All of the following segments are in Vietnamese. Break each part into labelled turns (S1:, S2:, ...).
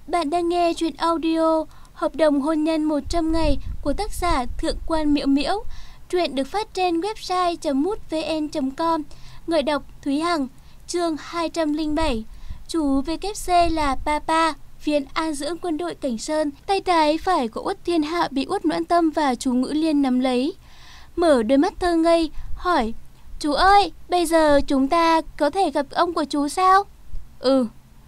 S1: Bạn đang nghe truyện audio Hợp đồng hôn nhân 100 ngày của tác giả Thượng Quan Miễu Miễu. Truyện được phát trên website.mútvn.com. Người đọc Thúy Hằng. Chương 207. Chú VKC là Papa, viên an dưỡng quân đội Cảnh Sơn. Tay trái phải của Uất Thiên Hạo bị Uất Noãn Tâm và chú Ngữ Liên nắm lấy. Mở đôi mắt thơ ngây, hỏi: "Chú ơi, bây giờ chúng ta có thể gặp ông của chú sao?" "Ừ."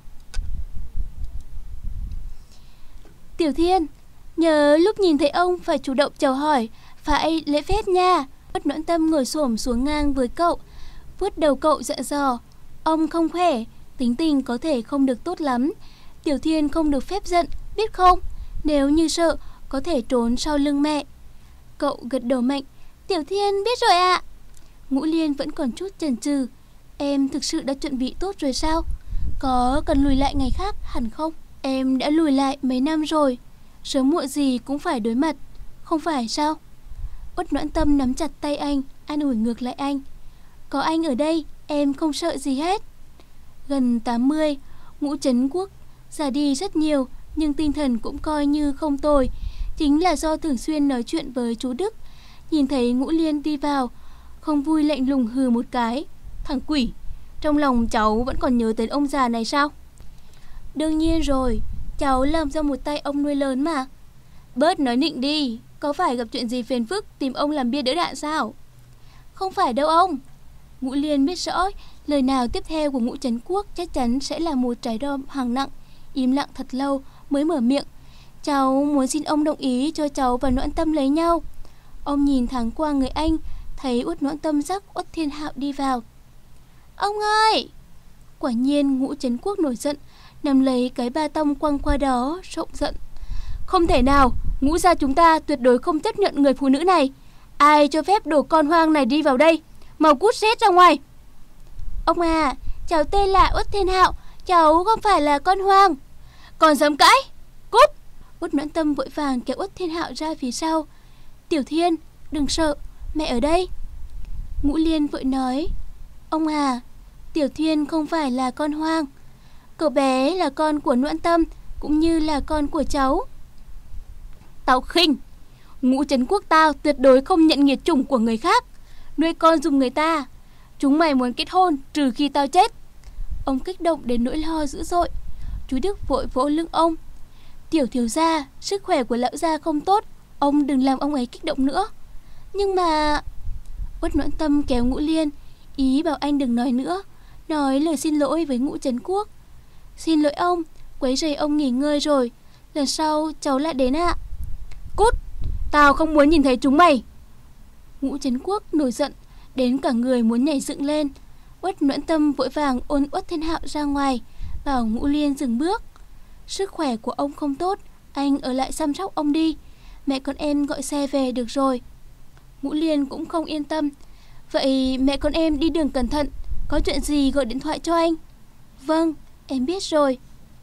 S1: "Tiểu Thiên, nhớ lúc nhìn thấy ông phải chủ động chào hỏi, phải lễ phép nha." Uất Noãn Tâm ngồi xổm xuống ngang với cậu, vuốt đầu cậu dặn dò: "Ông không khỏe, tính tình có thể không được tốt lắm. Tiểu Thiên không được phép giận, biết không? Nếu như sợ, có thể trốn sau lưng mẹ." Cậu gật đầu mạnh: "Tiểu Thiên biết rồi ạ." Ngũ Liên vẫn còn chút chần chừ: "Em thực sự đã chuẩn bị tốt rồi sao? Có cần lùi lại ngày khác hẳn không?" "Em đã lùi lại mấy năm rồi, sớm muộn gì cũng phải đối mặt, không phải sao?" Uất Noãn Tâm nắm chặt tay anh, an ủi ngược lại anh: "Có anh ở đây, em không sợ gì hết." Gần 80, Ngũ Trấn Quốc già đi rất nhiều, nhưng tinh thần cũng coi như không tồi. Chính là do thường xuyên nói chuyện với chú Đức. Nhìn thấy Ngũ Liên đi vào, không vui lạnh lùng hừ một cái: "Thằng quỷ, trong lòng cháu vẫn còn nhớ đến ông già này sao?" "Đương nhiên rồi, cháu làm do một tay ông nuôi lớn mà." "Bớt nói nịnh đi, có phải gặp chuyện gì phiền phức tìm ông làm bia đỡ đạn sao?" "Không phải đâu ông." Ngũ Liên biết rõ lời nào tiếp theo của Ngũ Trấn Quốc chắc chắn sẽ là một trái đom hàng nặng. Im lặng thật lâu mới mở miệng: "Cháu muốn xin ông đồng ý cho cháu và Noãn Tâm lấy nhau." Ông nhìn thoáng qua người anh, thấy Uất Noãn Tâm dắt Uất Thiên Hạo đi vào. "Ông ơi!" Quả nhiên Ngũ Trấn Quốc nổi giận, nắm lấy cái ba tông quăng qua đó, rộng giận: "Không thể nào, Ngũ gia chúng ta tuyệt đối không chấp nhận người phụ nữ này. Ai cho phép đồ con hoang này đi vào đây? Mau cút rét ra ngoài." "Ông à, cháu tên là Uất Thiên Hạo, cháu không phải là con hoang." "Còn dám cãi? Cút!" Uất Noãn Tâm vội vàng kéo Uất Thiên Hạo ra phía sau. "Tiểu Thiên, đừng sợ, mẹ ở đây." Ngũ Liên vội nói: "Ông à, Tiểu Thiên không phải là con hoang. Cậu bé là con của Noãn Tâm, cũng như là con của cháu." "Tao khinh! Ngũ Trấn Quốc tao tuyệt đối không nhận nghiệt chủng của người khác, nuôi con dùng người ta. Chúng mày muốn kết hôn trừ khi tao chết." Ông kích động đến nỗi lo dữ dội. Chú Đức vội vỗ lưng ông: "Tiểu thiếu gia, sức khỏe của lão gia không tốt, ông đừng làm ông ấy kích động nữa." "Nhưng mà..." Uất Noãn Tâm kéo Ngũ Liên, ý bảo anh đừng nói nữa, nói lời xin lỗi với Ngũ Trấn Quốc: "Xin lỗi ông, quấy rầy ông nghỉ ngơi rồi, lần sau cháu lại đến ạ." "Cút! Tao không muốn nhìn thấy chúng mày." Ngũ Trấn Quốc nổi giận đến cả người muốn nhảy dựng lên. Uất Noãn Tâm vội vàng ôm Uất Thiên Hạo ra ngoài, bảo Ngũ Liên dừng bước: "Sức khỏe của ông không tốt, anh ở lại chăm sóc ông đi, mẹ con em gọi xe về được rồi." Ngũ Liên cũng không yên tâm: "Vậy mẹ con em đi đường cẩn thận, có chuyện gì gọi điện thoại cho anh." "Vâng, em biết rồi."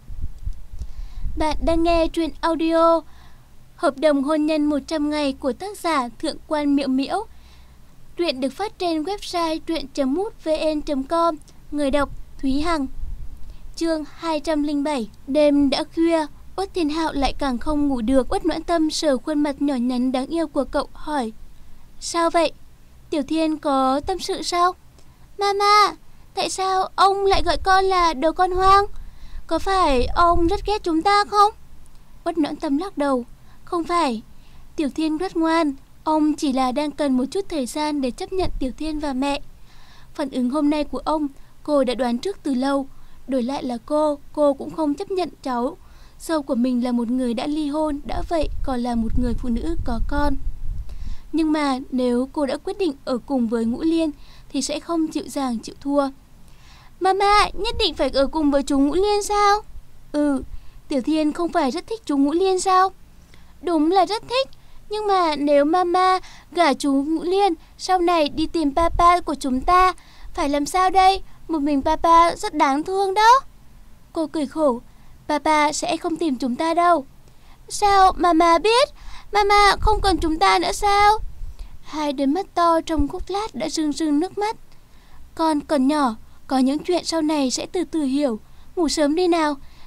S1: Bạn đang nghe truyện audio Hợp đồng hôn nhân 100 ngày của tác giả Thượng Quan Miễu Miễu. Truyện được phát trên website truyện.mútvn.com. Người đọc Thúy Hằng. Chương 207. Đêm đã khuya, Uất Thiên Hạo lại càng không ngủ được. Uất Noãn Tâm sờ khuôn mặt nhỏ nhắn đáng yêu của cậu, hỏi: "Sao vậy? Tiểu Thiên có tâm sự sao?" "Mama, tại sao ông lại gọi con là đồ con hoang? Có phải ông rất ghét chúng ta không?" Uất Noãn Tâm lắc đầu: "Không phải, Tiểu Thiên rất ngoan, ông chỉ là đang cần một chút thời gian để chấp nhận Tiểu Thiên và mẹ. Phản ứng hôm nay của ông, cô đã đoán trước từ lâu. Đổi lại là cô cũng không chấp nhận cháu dâu của mình là một người đã ly hôn, đã vậy còn là một người phụ nữ có con. Nhưng mà nếu cô đã quyết định ở cùng với Ngũ Liên thì sẽ không dịu dàng chịu thua." "Mama, nhất định phải ở cùng với chú Ngũ Liên sao?" "Ừ, Tiểu Thiên không phải rất thích chú Ngũ Liên sao?" "Đúng là rất thích, nhưng mà nếu mama gả chú Ngũ Liên, sau này đi tìm papa của chúng ta, phải làm sao đây? Một mình papa rất đáng thương đó." Cô cười khổ: "Papa sẽ không tìm chúng ta đâu." "Sao mama biết? Mama không cần chúng ta nữa sao?" Hai đôi mắt to trong khúc lát đã rưng rưng nước mắt. "Con còn nhỏ, có những chuyện sau này sẽ từ từ hiểu. Ngủ sớm đi nào,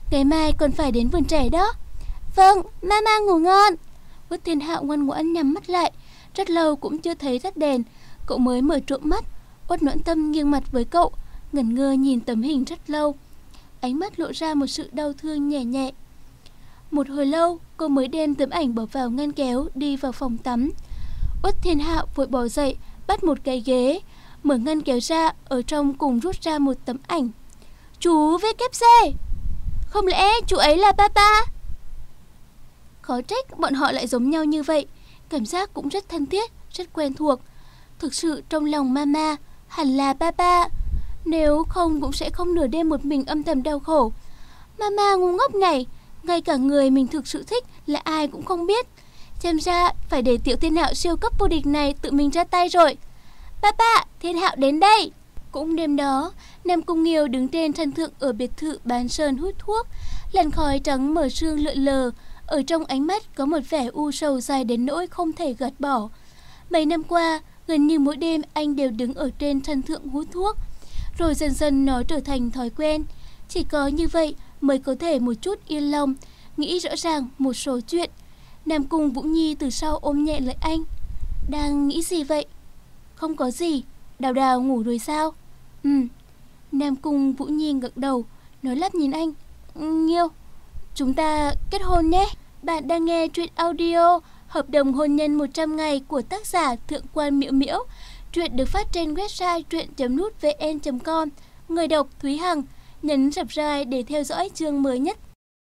S1: Ngày mai còn phải đến vườn trẻ đó. Vâng, mama ngủ ngon. Uất Thiên Hạo ngoan ngoãn nhắm mắt lại. Rất lâu cũng chưa thấy tắt đèn, cậu mới mở trộm mắt. Uất Noãn Tâm nghiêng mặt với cậu, ngẩn ngơ nhìn tấm hình rất lâu. Ánh mắt lộ ra một sự đau thương nhẹ nhẹ. Một hồi lâu, cô mới đem tấm ảnh bỏ vào ngăn kéo, đi vào phòng tắm. Uất Thiên Hạo vội bò dậy, bắt một cái ghế, mở ngăn kéo ra, ở trong cùng rút ra một tấm ảnh. Chú VKC, không lẽ chú ấy là papa? Khó trách bọn họ lại giống nhau như vậy, cảm giác cũng rất thân thiết, rất quen thuộc. Thực sự trong lòng mama hẳn là papa, nếu không cũng sẽ không nửa đêm một mình âm thầm đau khổ. Mama ngu ngốc này, ngay cả người mình thực sự thích là ai cũng không biết. Xem ra phải để Tiểu Thiên Hạo siêu cấp vô địch này tự mình ra tay rồi. Papa, Thiên Hạo đến đây. Cũng đêm đó, Nam Cung Nghiêu đứng trên sân thượng ở biệt thự bán sơn hút thuốc. Làn khói trắng mờ sương lượn lờ, ở trong ánh mắt có một vẻ u sầu dài đến nỗi không thể gạt bỏ. Mấy năm qua, gần như mỗi đêm anh đều đứng ở trên sân thượng hút thuốc. Rồi dần dần nó trở thành thói quen. Chỉ có như vậy mới có thể một chút yên lòng, nghĩ rõ ràng một số chuyện. Nam Cung Vũ Nhi từ sau ôm nhẹ lấy anh. Đang nghĩ gì vậy? Không có gì. Đào Đào ngủ rồi sao? Nam Cung Vũ Nhi ngẩng đầu, nói lắp nhìn anh. Nghiêu, chúng ta kết hôn nhé. Bạn đang nghe truyện audio Hợp đồng hôn nhân 100 ngày của tác giả Thượng Quan Miễu Miễu. Truyện được phát trên website truyện.mútvn.com. Người đọc Thúy Hằng. Nhấn subscribe để theo dõi chương mới nhất.